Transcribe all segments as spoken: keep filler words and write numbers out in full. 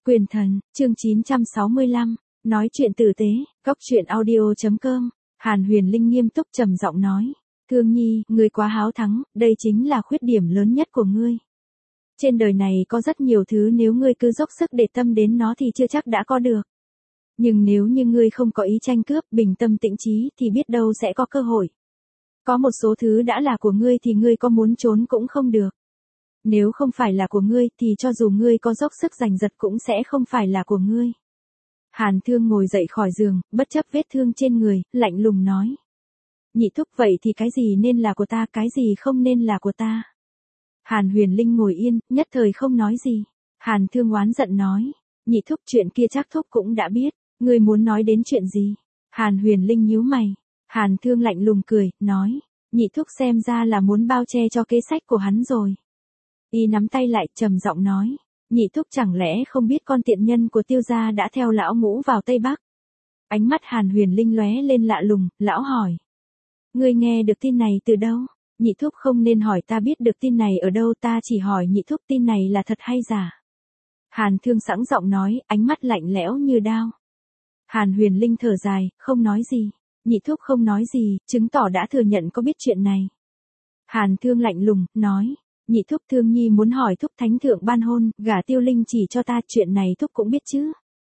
Quyền thần, chương chín trăm sáu mươi lăm, nói chuyện tử tế, góc chuyện audio chấm com, Hàn Huyền Linh nghiêm túc trầm giọng nói. Thương Nhi, ngươi quá háo thắng, đây chính là khuyết điểm lớn nhất của ngươi. Trên đời này có rất nhiều thứ nếu ngươi cứ dốc sức để tâm đến nó thì chưa chắc đã có được. Nhưng nếu như ngươi không có ý tranh cướp, bình tâm tĩnh trí thì biết đâu sẽ có cơ hội. Có một số thứ đã là của ngươi thì ngươi có muốn trốn cũng không được. Nếu không phải là của ngươi thì cho dù ngươi có dốc sức giành giật cũng sẽ không phải là của ngươi. Hàn Thương ngồi dậy khỏi giường, bất chấp vết thương trên người, lạnh lùng nói. Nhị thúc, vậy thì cái gì nên là của ta, cái gì không nên là của ta? Hàn Huyền Linh ngồi yên, nhất thời không nói gì. Hàn Thương oán giận nói. Nhị thúc, chuyện kia chắc thúc cũng đã biết, ngươi muốn nói đến chuyện gì? Hàn Huyền Linh nhíu mày. Hàn Thương lạnh lùng cười, nói. Nhị thúc xem ra là muốn bao che cho kế sách của hắn rồi. Y nắm tay lại, trầm giọng nói. Nhị thúc chẳng lẽ không biết con tiện nhân của Tiêu gia đã theo lão ngũ vào Tây Bắc? Ánh mắt Hàn Huyền Linh lóe lên lạ lùng, lão hỏi. Ngươi nghe được tin này từ đâu? Nhị thúc không nên hỏi ta biết được tin này ở đâu, ta chỉ hỏi nhị thúc tin này là thật hay giả. Hàn Thương sẵn giọng nói, ánh mắt lạnh lẽo như đao. Hàn Huyền Linh thở dài, không nói gì. Nhị thúc không nói gì, chứng tỏ đã thừa nhận có biết chuyện này. Hàn Thương lạnh lùng, nói. Nhị thúc, Thương Nhi muốn hỏi thúc thánh thượng ban hôn, gả Tiêu Linh chỉ cho ta, chuyện này thúc cũng biết chứ?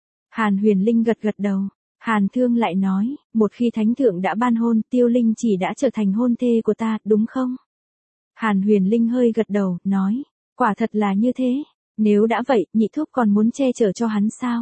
Hàn Huyền Linh gật gật đầu. Hàn Thương lại nói, một khi thánh thượng đã ban hôn, Tiêu Linh chỉ đã trở thành hôn thê của ta, đúng không? Hàn Huyền Linh hơi gật đầu, nói, quả thật là như thế. Nếu đã vậy, nhị thúc còn muốn che chở cho hắn sao?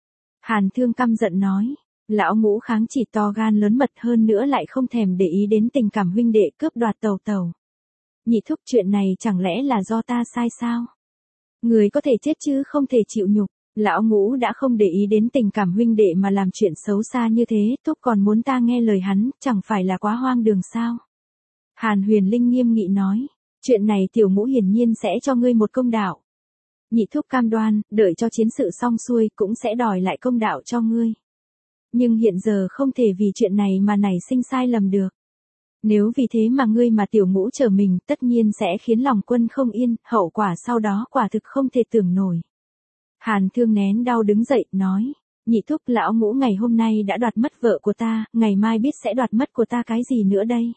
Hàn Thương căm giận nói, lão ngũ kháng chỉ to gan lớn mật, hơn nữa lại không thèm để ý đến tình cảm huynh đệ, cướp đoạt tàu tàu. Nhị thúc, chuyện này chẳng lẽ là do ta sai sao? Người có thể chết chứ không thể chịu nhục. Lão ngũ đã không để ý đến tình cảm huynh đệ mà làm chuyện xấu xa như thế, thúc còn muốn ta nghe lời hắn, chẳng phải là quá hoang đường sao? Hàn Huyền Linh nghiêm nghị nói, chuyện này tiểu ngũ hiển nhiên sẽ cho ngươi một công đạo. Nhị thúc cam đoan, đợi cho chiến sự xong xuôi cũng sẽ đòi lại công đạo cho ngươi. Nhưng hiện giờ không thể vì chuyện này mà nảy sinh sai lầm được. Nếu vì thế mà ngươi mà tiểu ngũ trở mình, tất nhiên sẽ khiến lòng quân không yên, hậu quả sau đó quả thực không thể tưởng nổi. Hàn Thương nén đau đứng dậy, nói, nhị thúc, lão ngũ ngày hôm nay đã đoạt mất vợ của ta, ngày mai biết sẽ đoạt mất của ta cái gì nữa đây?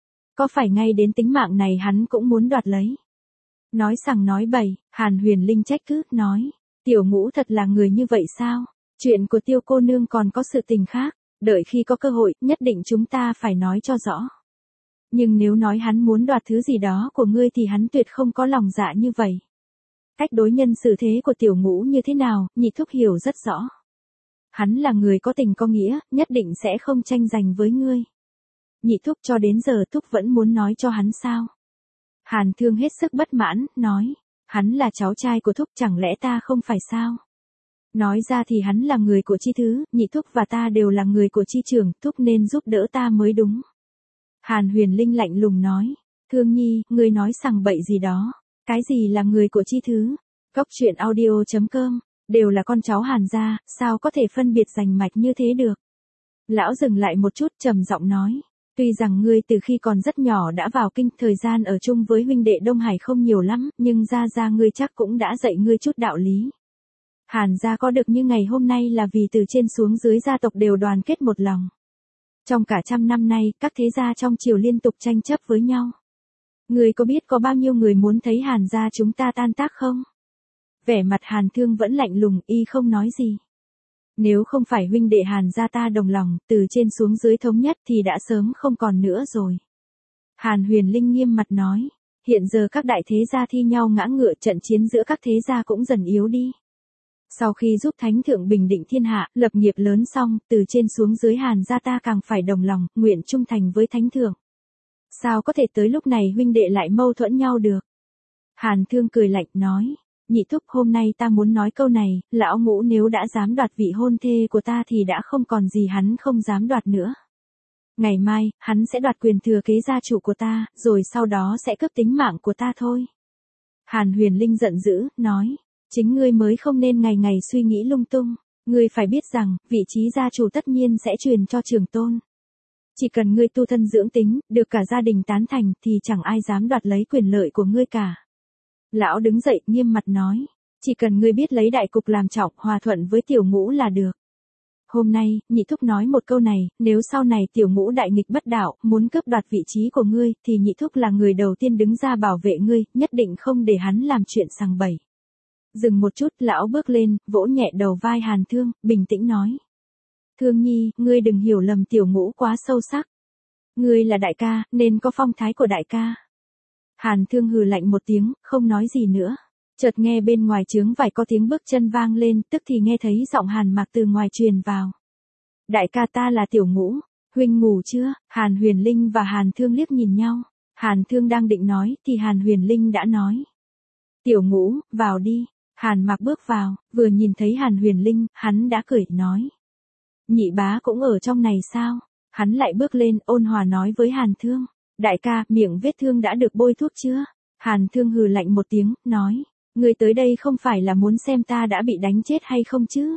Có phải ngay đến tính mạng này hắn cũng muốn đoạt lấy? Nói sằng nói bậy, Hàn Huyền Linh trách cứ, nói, tiểu ngũ thật là người như vậy sao? Chuyện của Tiêu cô nương còn có sự tình khác, đợi khi có cơ hội, nhất định chúng ta phải nói cho rõ. Nhưng nếu nói hắn muốn đoạt thứ gì đó của ngươi thì hắn tuyệt không có lòng dạ như vậy. Cách đối nhân xử thế của tiểu ngũ như thế nào, nhị thúc hiểu rất rõ. Hắn là người có tình có nghĩa, nhất định sẽ không tranh giành với ngươi. Nhị thúc, cho đến giờ thúc vẫn muốn nói cho hắn sao? Hàn Thương hết sức bất mãn, nói, hắn là cháu trai của thúc, chẳng lẽ ta không phải sao? Nói ra thì hắn là người của chi thứ, nhị thúc và ta đều là người của chi trưởng, thúc nên giúp đỡ ta mới đúng. Hàn Huyền Linh lạnh lùng nói, Thương Nhi, ngươi nói sằng bậy gì đó, cái gì là người của chi thứ? Góc chuyện audio chấm com, đều là con cháu Hàn gia, sao có thể phân biệt rành mạch như thế được? Lão dừng lại một chút, trầm giọng nói, tuy rằng ngươi từ khi còn rất nhỏ đã vào kinh, thời gian ở chung với huynh đệ Đông Hải không nhiều lắm, nhưng gia gia ngươi chắc cũng đã dạy ngươi chút đạo lý. Hàn gia có được như ngày hôm nay là vì từ trên xuống dưới gia tộc đều đoàn kết một lòng. Trong cả trăm năm nay, các thế gia trong triều liên tục tranh chấp với nhau. Ngươi có biết có bao nhiêu người muốn thấy Hàn gia chúng ta tan tác không? Vẻ mặt Hàn Thương vẫn lạnh lùng, y không nói gì. Nếu không phải huynh đệ Hàn gia ta đồng lòng, từ trên xuống dưới thống nhất thì đã sớm không còn nữa rồi. Hàn Huyền Linh nghiêm mặt nói, hiện giờ các đại thế gia thi nhau ngã ngựa, trận chiến giữa các thế gia cũng dần yếu đi. Sau khi giúp thánh thượng bình định thiên hạ, lập nghiệp lớn xong, từ trên xuống dưới Hàn gia ta càng phải đồng lòng, nguyện trung thành với thánh thượng. Sao có thể tới lúc này huynh đệ lại mâu thuẫn nhau được? Hàn Thương cười lạnh nói, nhị thúc, hôm nay ta muốn nói câu này, lão ngũ nếu đã dám đoạt vị hôn thê của ta thì đã không còn gì hắn không dám đoạt nữa. Ngày mai, hắn sẽ đoạt quyền thừa kế gia chủ của ta, rồi sau đó sẽ cướp tính mạng của ta thôi. Hàn Huyền Linh giận dữ, nói, chính ngươi mới không nên ngày ngày suy nghĩ lung tung, ngươi phải biết rằng, vị trí gia chủ tất nhiên sẽ truyền cho trưởng tôn. Chỉ cần ngươi tu thân dưỡng tính, được cả gia đình tán thành thì chẳng ai dám đoạt lấy quyền lợi của ngươi cả. Lão đứng dậy nghiêm mặt nói, Chỉ cần ngươi biết lấy đại cục làm trọng, hòa thuận với tiểu ngũ là được. Hôm nay, nhị thúc nói một câu này, nếu sau này tiểu ngũ đại nghịch bất đạo, muốn cướp đoạt vị trí của ngươi, thì nhị thúc là người đầu tiên đứng ra bảo vệ ngươi, nhất định không để hắn làm chuyện sằng bậy. Dừng một chút, lão bước lên, vỗ nhẹ đầu vai Hàn Thương, bình tĩnh nói. Thương nhi, ngươi đừng hiểu lầm tiểu ngũ quá sâu sắc. Ngươi là đại ca, nên có phong thái của đại ca. Hàn Thương hừ lạnh một tiếng, không nói gì nữa. Chợt nghe bên ngoài trướng vải có tiếng bước chân vang lên, tức thì nghe thấy giọng Hàn Mạc từ ngoài truyền vào. Đại ca ta là tiểu ngũ, huynh ngủ chưa? Hàn Huyền Linh và Hàn Thương liếc nhìn nhau. Hàn Thương đang định nói, thì Hàn Huyền Linh đã nói. Tiểu ngũ, vào đi. Hàn Mạc bước vào, vừa nhìn thấy Hàn Huyền Linh, hắn đã cười, nói. Nhị bá cũng ở trong này sao? Hắn lại bước lên, ôn hòa nói với Hàn Thương. Đại ca, miệng vết thương đã được bôi thuốc chưa? Hàn Thương hừ lạnh một tiếng, nói. Ngươi tới đây không phải là muốn xem ta đã bị đánh chết hay không chứ?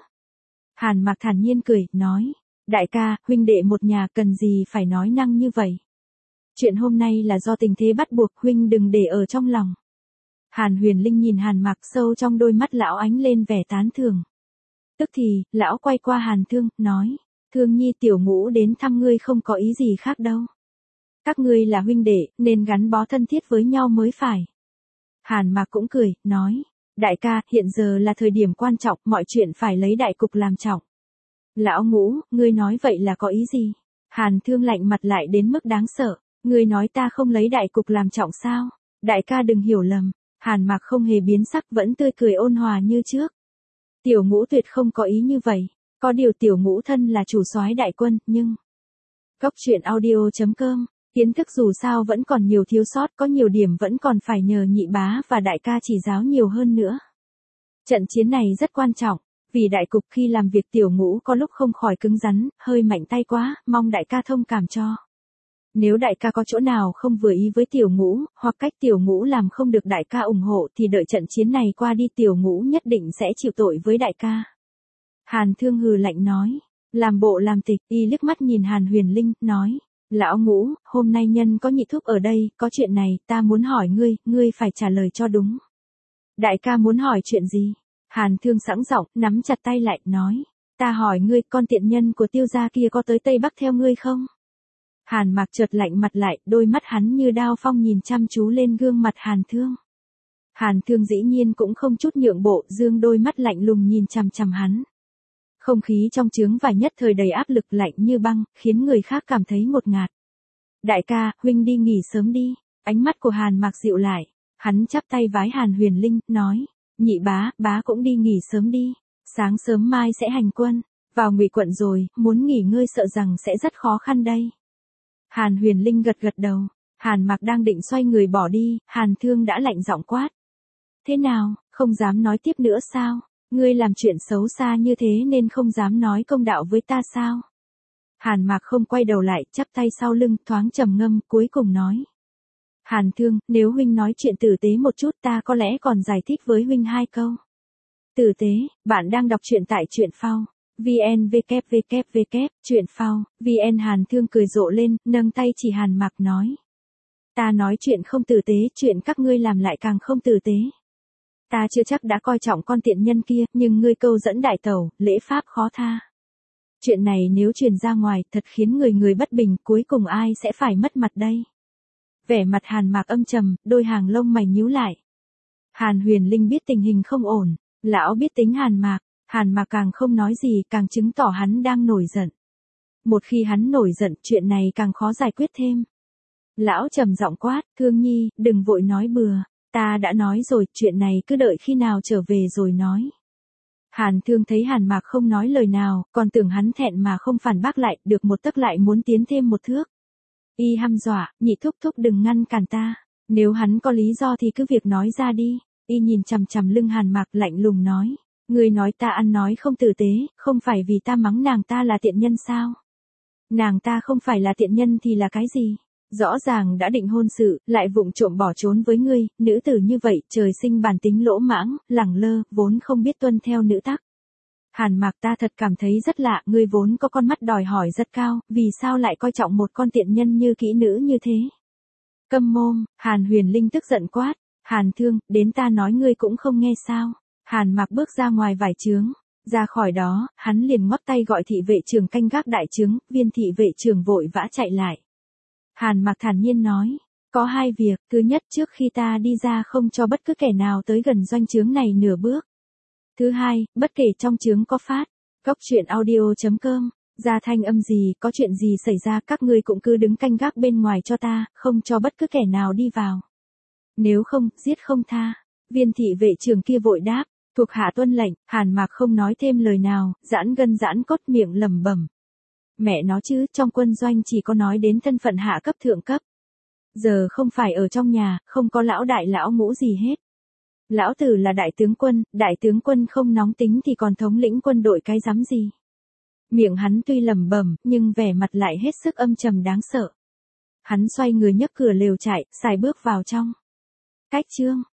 Hàn Mạc thản nhiên cười, nói. Đại ca, huynh đệ một nhà cần gì phải nói năng như vậy? Chuyện hôm nay là do tình thế bắt buộc, huynh đừng để ở trong lòng. Hàn Huyền Linh nhìn Hàn Mạc, sâu trong đôi mắt lão ánh lên vẻ tán thưởng. Tức thì, lão quay qua Hàn Thương, nói. Thương nhi tiểu ngũ đến thăm ngươi không có ý gì khác đâu. Các ngươi là huynh đệ, nên gắn bó thân thiết với nhau mới phải. Hàn Mạc cũng cười, nói. Đại ca, hiện giờ là thời điểm quan trọng, mọi chuyện phải lấy đại cục làm trọng. Lão Ngũ, ngươi nói vậy là có ý gì? Hàn Thương lạnh mặt lại đến mức đáng sợ. Ngươi nói ta không lấy đại cục làm trọng sao? Đại ca đừng hiểu lầm. Hàn Mạc không hề biến sắc, vẫn tươi cười ôn hòa như trước. Tiểu Ngũ tuyệt không có ý như vậy. Có điều tiểu Ngũ thân là chủ soái đại quân, nhưng... Góc truyện audio chấm com. Kiến thức dù sao vẫn còn nhiều thiếu sót, có nhiều điểm vẫn còn phải nhờ nhị bá và đại ca chỉ giáo nhiều hơn nữa. Trận chiến này rất quan trọng, vì đại cục khi làm việc tiểu Ngũ có lúc không khỏi cứng rắn, hơi mạnh tay quá, mong đại ca thông cảm cho. Nếu đại ca có chỗ nào không vừa ý với tiểu Ngũ, hoặc cách tiểu Ngũ làm không được đại ca ủng hộ thì đợi trận chiến này qua đi tiểu Ngũ nhất định sẽ chịu tội với đại ca. Hàn Thương hừ lạnh nói, làm bộ làm tịch, y liếc mắt nhìn Hàn Huyền Linh, nói. Lão Ngũ, hôm nay nhân có nhị thúc ở đây, có chuyện này, ta muốn hỏi ngươi, ngươi phải trả lời cho đúng. Đại ca muốn hỏi chuyện gì? Hàn Thương sẵn giọng, nắm chặt tay lại, nói. Ta hỏi ngươi, con tiện nhân của Tiêu gia kia có tới Tây Bắc theo ngươi không? Hàn Mạc chợt lạnh mặt lại, đôi mắt hắn như đao phong nhìn chăm chú lên gương mặt Hàn Thương. Hàn Thương dĩ nhiên cũng không chút nhượng bộ, dương đôi mắt lạnh lùng nhìn chằm chằm hắn. Không khí trong trướng vải nhất thời đầy áp lực lạnh như băng, khiến người khác cảm thấy ngột ngạt. Đại ca, huynh đi nghỉ sớm đi. Ánh mắt của Hàn Mạc dịu lại. Hắn chắp tay vái Hàn Huyền Linh, nói. Nhị bá, bá cũng đi nghỉ sớm đi. Sáng sớm mai sẽ hành quân. Vào Ngụy quận rồi, muốn nghỉ ngơi sợ rằng sẽ rất khó khăn đây. Hàn Huyền Linh gật gật đầu. Hàn Mạc đang định xoay người bỏ đi, Hàn Thương đã lạnh giọng quát. Thế nào, không dám nói tiếp nữa sao? Ngươi làm chuyện xấu xa như thế nên không dám nói công đạo với ta sao? Hàn Mạc không quay đầu lại, chắp tay sau lưng, thoáng trầm ngâm, cuối cùng nói. Hàn Thương, nếu huynh nói chuyện tử tế một chút ta có lẽ còn giải thích với huynh hai câu. Tử tế, bạn đang đọc truyện tại truyện phao. vn www truyện phao vn. Hàn Thương cười rộ lên, nâng tay chỉ Hàn Mạc nói. Ta nói chuyện không tử tế, chuyện các ngươi làm lại càng không tử tế. Ta chưa chắc đã coi trọng con tiện nhân kia, nhưng ngươi câu dẫn đại tẩu, lễ pháp khó tha. Chuyện này nếu truyền ra ngoài, thật khiến người người bất bình, cuối cùng ai sẽ phải mất mặt đây? Vẻ mặt Hàn Mạc âm trầm, đôi hàng lông mày nhíu lại. Hàn Huyền Linh biết tình hình không ổn, lão biết tính Hàn Mạc, Hàn Mạc càng không nói gì, càng chứng tỏ hắn đang nổi giận. Một khi hắn nổi giận, chuyện này càng khó giải quyết thêm. Lão trầm giọng quát, Thương nhi, đừng vội nói bừa. Ta đã nói rồi, chuyện này cứ đợi khi nào trở về rồi nói. Hàn Thương thấy Hàn Mạc không nói lời nào, còn tưởng hắn thẹn mà không phản bác lại, được một tấc lại muốn tiến thêm một thước. Y hăm dọa, nhị thúc thúc đừng ngăn cản ta, nếu hắn có lý do thì cứ việc nói ra đi. Y nhìn chằm chằm lưng Hàn Mạc lạnh lùng nói, ngươi nói ta ăn nói không tử tế, không phải vì ta mắng nàng ta là tiện nhân sao? Nàng ta không phải là tiện nhân thì là cái gì? Rõ ràng đã định hôn sự, lại vụng trộm bỏ trốn với ngươi, nữ tử như vậy, trời sinh bản tính lỗ mãng, lẳng lơ, vốn không biết tuân theo nữ tắc. Hàn Mạc, ta thật cảm thấy rất lạ, ngươi vốn có con mắt đòi hỏi rất cao, vì sao lại coi trọng một con tiện nhân như kỹ nữ như thế? Câm mồm, Hàn Huyền Linh tức giận quát, Hàn Thương, đến ta nói ngươi cũng không nghe sao? Hàn Mặc bước ra ngoài vải trướng. Ra khỏi đó, hắn liền ngoắc tay gọi thị vệ trưởng canh gác đại trướng, viên thị vệ trưởng vội vã chạy lại. Hàn Mặc thản nhiên nói, có hai việc, thứ nhất trước khi ta đi ra không cho bất cứ kẻ nào tới gần doanh trướng này nửa bước. Thứ hai, bất kể trong trướng có phát, góc truyện audio chấm com, ra thanh âm gì, có chuyện gì xảy ra các ngươi cũng cứ đứng canh gác bên ngoài cho ta, không cho bất cứ kẻ nào đi vào. Nếu không, giết không tha. Viên thị vệ trưởng kia vội đáp, thuộc hạ tuân lệnh. Hàn Mặc không nói thêm lời nào, giãn gân giãn cốt miệng lẩm bẩm. Mẹ nó chứ, trong quân doanh chỉ có nói đến thân phận hạ cấp thượng cấp. Giờ không phải ở trong nhà, không có lão đại lão ngũ gì hết. Lão tử là đại tướng quân, đại tướng quân không nóng tính thì còn thống lĩnh quân đội cái rắm gì. Miệng hắn tuy lẩm bẩm, nhưng vẻ mặt lại hết sức âm trầm đáng sợ. Hắn xoay người nhấc cửa lều trại, xài bước vào trong. Cách chương